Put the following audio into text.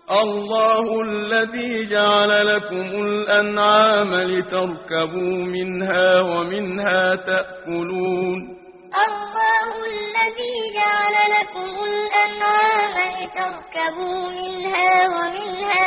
الله الذي جعل لكم الأنعام لتركبوا منها ومنها تأكلون. الله الذي جعل لكم الأنعام لتركبوا منها ومنها